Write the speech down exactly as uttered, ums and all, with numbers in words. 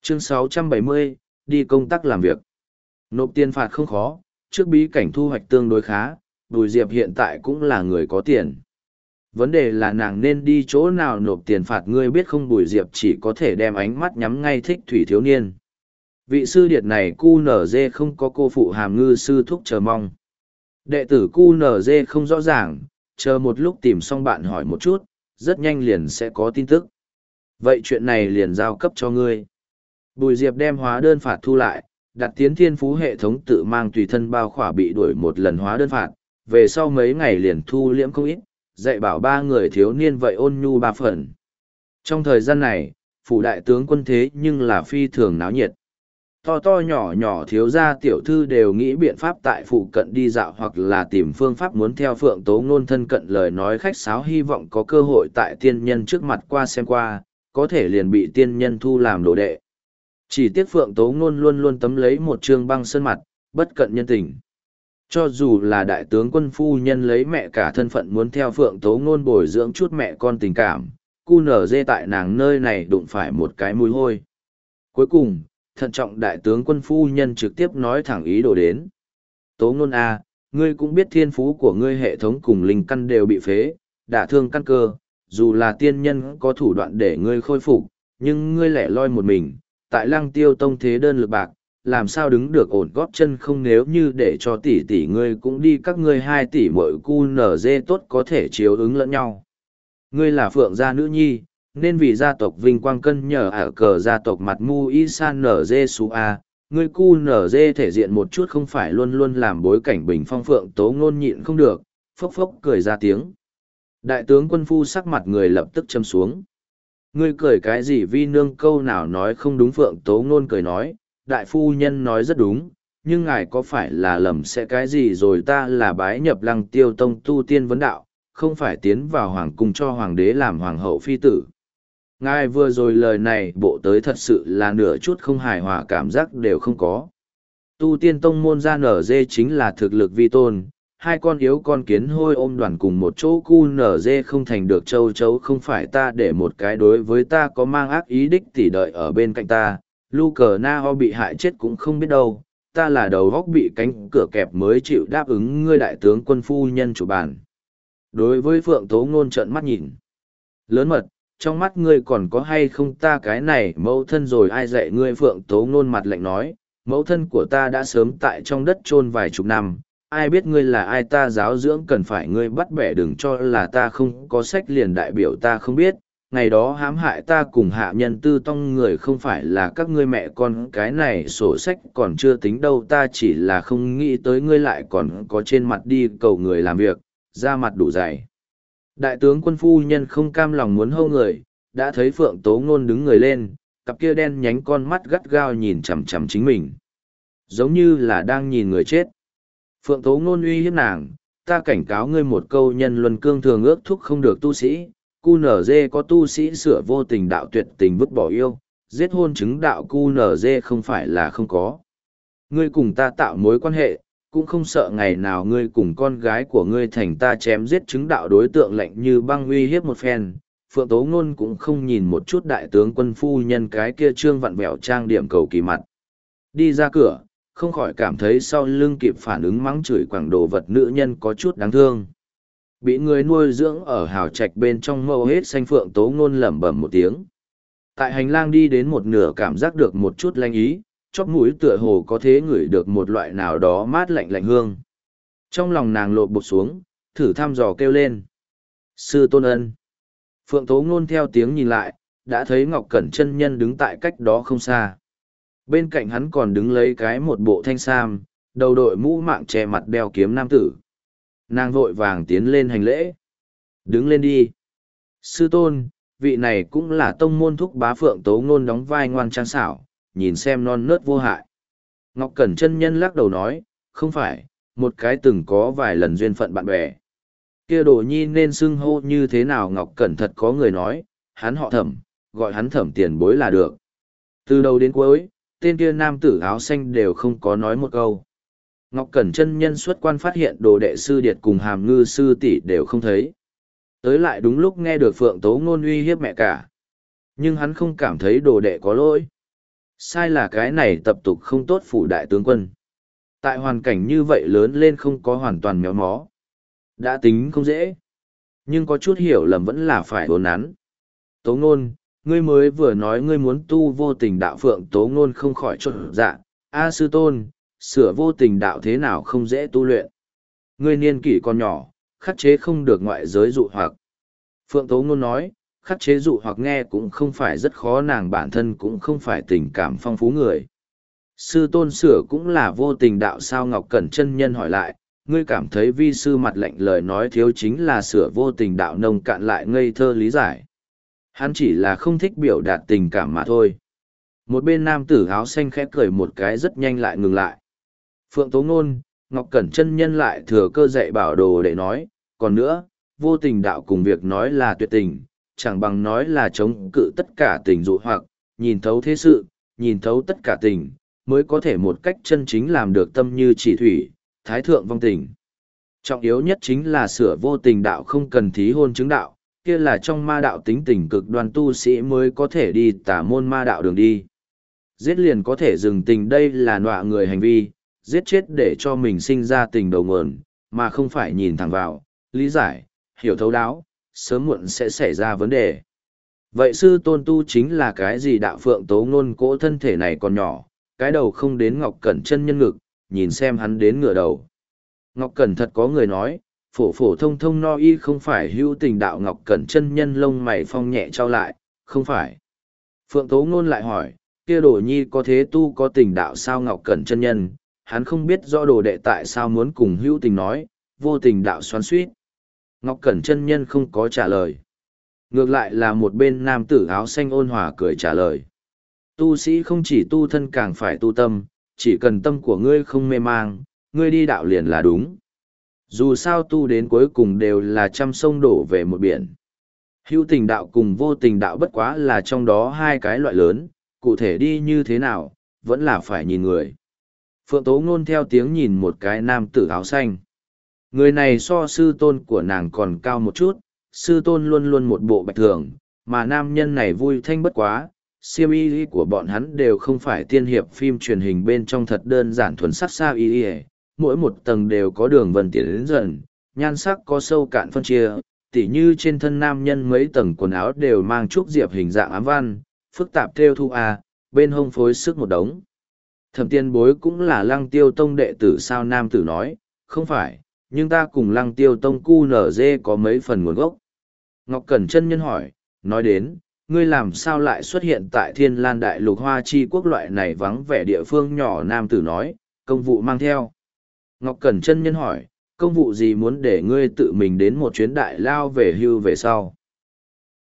Chương sáu trăm bảy mươi, đi công tác làm việc. Nộp tiền phạt không khó, trước bí cảnh thu hoạch tương đối khá, Bùi Diệp hiện tại cũng là người có tiền. Vấn đề là nàng nên đi chỗ nào nộp tiền phạt, ngươi biết không? Bùi Diệp chỉ có thể đem ánh mắt nhắm ngay Thích Thủy thiếu niên. Vị sư điệt này cu nở dê không có cô phụ Hàm Ngư sư thúc chờ mong. Đệ tử cu nở dê không rõ ràng, chờ một lúc tìm xong bạn hỏi một chút, rất nhanh liền sẽ có tin tức. Vậy chuyện này liền giao cấp cho ngươi. Bùi Diệp đem hóa đơn phạt thu lại, đặt tiến thiên phú hệ thống tự mang tùy thân bao khỏa bị đuổi một lần hóa đơn phạt, về sau mấy ngày liền thu liễm không ít, dạy bảo ba người thiếu niên vậy ôn nhu ba phần. Trong thời gian này, phủ đại tướng quân thế nhưng là phi thường náo nhiệt. To to nhỏ nhỏ thiếu gia tiểu thư đều nghĩ biện pháp tại phụ cận đi dạo hoặc là tìm phương pháp muốn theo Phượng Tố Ngôn thân cận, lời nói khách sáo, hy vọng có cơ hội tại tiên nhân trước mặt qua xem qua, có thể liền bị tiên nhân thu làm đồ đệ. Chỉ tiếc Phượng Tố Ngôn luôn luôn tấm lấy một trương băng sơn mặt, bất cận nhân tình. Cho dù là đại tướng quân phu nhân lấy mẹ cả thân phận muốn theo Phượng Tố Ngôn bồi dưỡng chút mẹ con tình cảm, cu nở dê tại nàng nơi này đụng phải một cái mùi hôi. Cuối cùng, thận trọng đại tướng quân phu nhân trực tiếp nói thẳng ý đồ đến. Tố Ngôn a, ngươi cũng biết thiên phú của ngươi hệ thống cùng linh căn đều bị phế, đả thương căn cơ, dù là tiên nhân có thủ đoạn để ngươi khôi phục, nhưng ngươi lẻ loi một mình, tại Lăng Tiêu Tông thế đơn lực bạc, làm sao đứng được ổn góp chân không, nếu như để cho tỷ tỷ ngươi cũng đi, các ngươi hai tỷ mỗi cu nở dê tốt có thể chiếu ứng lẫn nhau. Ngươi là Phượng gia nữ nhi, nên vì gia tộc vinh quang cân nhờ ở cờ gia tộc mặt mu y san nở dê su a, ngươi cu nở dê thể diện một chút không phải luôn luôn làm bối cảnh bình phong. Phượng Tố Ngôn nhịn không được, phốc phốc cười ra tiếng. Đại tướng quân phu sắc mặt người lập tức châm xuống. Ngươi cười cái gì? Vi nương câu nào nói không đúng? Phượng Tố Ngôn cười nói, đại phu nhân nói rất đúng, nhưng ngài có phải là lầm sẽ cái gì rồi? Ta là bái nhập Lăng Tiêu Tông tu tiên vấn đạo, không phải tiến vào hoàng cung cho hoàng đế làm hoàng hậu phi tử. Ngài vừa rồi lời này bộ tới thật sự là nửa chút không hài hòa cảm giác đều không có. Tu tiên tông môn ra nở dê chính là thực lực vi tôn, hai con yếu con kiến hôi ôm đoàn cùng một chỗ, cu nở dê không thành được châu chấu, không phải ta để một cái đối với ta có mang ác ý đích tỷ đợi ở bên cạnh ta, lu cờ na ho bị hại chết cũng không biết đâu, ta là đầu góc bị cánh cửa kẹp mới chịu đáp ứng ngươi đại tướng quân phu nhân chủ bản. Đối với Phượng Tố Ngôn trợn mắt nhìn lớn mật, trong mắt ngươi còn có hay không ta cái này mẫu thân rồi ai dạy ngươi? Phượng Tố Ngôn mặt lạnh nói, mẫu thân của ta đã sớm tại trong đất chôn vài chục năm, ai biết ngươi là ai? Ta giáo dưỡng cần phải ngươi bắt bẻ, đừng cho là ta không có sách liền đại biểu ta không biết. Ngày đó hãm hại ta cùng hạ nhân Tư Tông người không phải là các ngươi mẹ con, cái này sổ sách còn chưa tính đâu, ta chỉ là không nghĩ tới ngươi lại còn có trên mặt đi cầu người làm việc, da mặt đủ dày. Đại tướng quân phu nhân không cam lòng muốn hâu người, đã thấy Phượng Tố Ngôn đứng người lên, cặp kia đen nhánh con mắt gắt gao nhìn chằm chằm chính mình, giống như là đang nhìn người chết. Phượng Tố Ngôn uy hiếp nàng, ta cảnh cáo ngươi một câu, nhân luân cương thường ước thúc không được tu sĩ, cu nở dê có tu sĩ sửa vô tình đạo tuyệt tình vứt bỏ yêu, giết hôn chứng đạo, cu nở dê không phải là không có. Ngươi cùng ta tạo mối quan hệ, cũng không sợ ngày nào ngươi cùng con gái của ngươi thành ta chém giết chứng đạo đối tượng. Lạnh như băng uy hiếp một phen, Phượng Tố Ngôn cũng không nhìn một chút đại tướng quân phu nhân cái kia trương vặn vẹo trang điểm cầu kỳ mặt. Đi ra cửa, không khỏi cảm thấy sau lưng kịp phản ứng mắng chửi quảng đồ vật nữ nhân có chút đáng thương. Bị người nuôi dưỡng ở hào trạch bên trong mâu hết xanh, Phượng Tố Ngôn lẩm bẩm một tiếng. Tại hành lang đi đến một nửa cảm giác được một chút lanh ý, chóp mũi tựa hồ có thế ngửi được một loại nào đó mát lạnh lạnh hương. Trong lòng nàng lột bột xuống, thử thăm dò kêu lên. Sư Tôn Ân. Phượng Tố Ngôn theo tiếng nhìn lại, đã thấy Ngọc Cẩn chân nhân đứng tại cách đó không xa. Bên cạnh hắn còn đứng lấy cái một bộ thanh sam, đầu đội mũ mạng che mặt đeo kiếm nam tử. Nàng vội vàng tiến lên hành lễ. Đứng lên đi. Sư Tôn, vị này cũng là tông môn thúc bá. Phượng Tố Ngôn đóng vai ngoan trang xảo, nhìn xem non nớt vô hại. Ngọc Cẩn chân nhân lắc đầu nói, không phải, một cái từng có vài lần duyên phận bạn bè. Kia Đồ Nhi nên xưng hô như thế nào? Ngọc Cẩn thật có người nói, hắn họ Thẩm, gọi hắn Thẩm tiền bối là được. Từ đầu đến cuối, tên kia nam tử áo xanh đều không có nói một câu. Ngọc Cẩn chân nhân xuất quan phát hiện Đồ đệ sư điệt cùng Hàm Ngư sư tỷ đều không thấy. Tới lại đúng lúc nghe được Phượng Tố Ngôn uy hiếp mẹ cả. Nhưng hắn không cảm thấy đồ đệ có lỗi. Sai là cái này tập tục không tốt phủ đại tướng quân. Tại hoàn cảnh như vậy lớn lên không có hoàn toàn méo mó. Đã tính không dễ. Nhưng có chút hiểu lầm vẫn là phải đốn nắn. Tố ngôn, ngươi mới vừa nói ngươi muốn tu vô tình đạo. Phượng Tố ngôn không khỏi trộn dạ. A sư tôn, sửa vô tình đạo thế nào không dễ tu luyện. Ngươi niên kỷ còn nhỏ, khắc chế không được ngoại giới dụ hoặc. Phượng Tố ngôn nói, khắc chế dụ hoặc nghe cũng không phải rất khó, nàng bản thân cũng không phải tình cảm phong phú người. Sư tôn sửa cũng là vô tình đạo sao? Ngọc Cẩn chân nhân hỏi lại, ngươi cảm thấy vi sư mặt lạnh lời nói thiếu chính là sửa vô tình đạo nông cạn lại ngây thơ lý giải. Hắn chỉ là không thích biểu đạt tình cảm mà thôi. Một bên nam tử áo xanh khẽ cười một cái rất nhanh lại ngừng lại. Phượng Tố ngôn, Ngọc Cẩn chân nhân lại thừa cơ dạy bảo đồ để nói, còn nữa, vô tình đạo cùng việc nói là tuyệt tình, chẳng bằng nói là chống cự tất cả tình dụ hoặc, nhìn thấu thế sự, nhìn thấu tất cả tình, mới có thể một cách chân chính làm được tâm như chỉ thủy, thái thượng vong tình. Trọng yếu nhất chính là sửa vô tình đạo không cần thí hôn chứng đạo, kia là trong ma đạo tính tình cực đoan tu sĩ mới có thể đi tả môn ma đạo đường đi. Giết liền có thể dừng tình, đây là nọa người hành vi, giết chết để cho mình sinh ra tình đầu nguồn, mà không phải nhìn thẳng vào, lý giải, hiểu thấu đáo, sớm muộn sẽ xảy ra vấn đề. Vậy sư tôn tu chính là cái gì? Đạo. Phượng Tố ngôn cỗ thân thể này còn nhỏ, cái đầu không đến Ngọc Cẩn chân nhân ngực, nhìn xem hắn đến ngửa đầu. Ngọc Cẩn thật có người nói, phổ phổ thông thông no y không phải hữu tình đạo. Ngọc Cẩn chân nhân lông mày phong nhẹ trao lại, không phải. Phượng Tố ngôn lại hỏi, kia đồ nhi có thế tu có tình đạo sao? Ngọc Cẩn chân nhân, hắn không biết rõ đồ đệ tại sao muốn cùng hữu tình nói, vô tình đạo xoắn suýt. Ngọc Cẩn chân nhân không có trả lời. Ngược lại là một bên nam tử áo xanh ôn hòa cười trả lời. Tu sĩ không chỉ tu thân càng phải tu tâm, chỉ cần tâm của ngươi không mê mang, ngươi đi đạo liền là đúng. Dù sao tu đến cuối cùng đều là trăm sông đổ về một biển. Hữu tình đạo cùng vô tình đạo bất quá là trong đó hai cái loại lớn, cụ thể đi như thế nào, vẫn là phải nhìn người. Phượng Tố ngôn theo tiếng nhìn một cái nam tử áo xanh. Người này so sư tôn của nàng còn cao một chút, sư tôn luôn luôn một bộ bạch thường, mà nam nhân này vui thanh bất quá, siêm y của bọn hắn đều không phải tiên hiệp phim truyền hình bên trong thật đơn giản thuần sắc sao y y, mỗi một tầng đều có đường vân tiến đến dần, nhan sắc có sâu cạn phân chia, tỉ như trên thân nam nhân mấy tầng quần áo đều mang trúc diệp hình dạng ám văn, phức tạp theo thu a, bên hông phối sức một đống. Thẩm Tiên Bối cũng là Lăng Tiêu Tông đệ tử sao? Nam tử nói, không phải, nhưng ta cùng Lăng Tiêu Tông cu nở dê có mấy phần nguồn gốc. Ngọc Cẩn chân nhân hỏi, nói đến, ngươi làm sao lại xuất hiện tại Thiên Lan Đại Lục Hoa Chi Quốc loại này vắng vẻ địa phương nhỏ? Nam tử nói, công vụ mang theo. Ngọc Cẩn chân nhân hỏi, công vụ gì muốn để ngươi tự mình đến một chuyến đại lao về hưu về sau?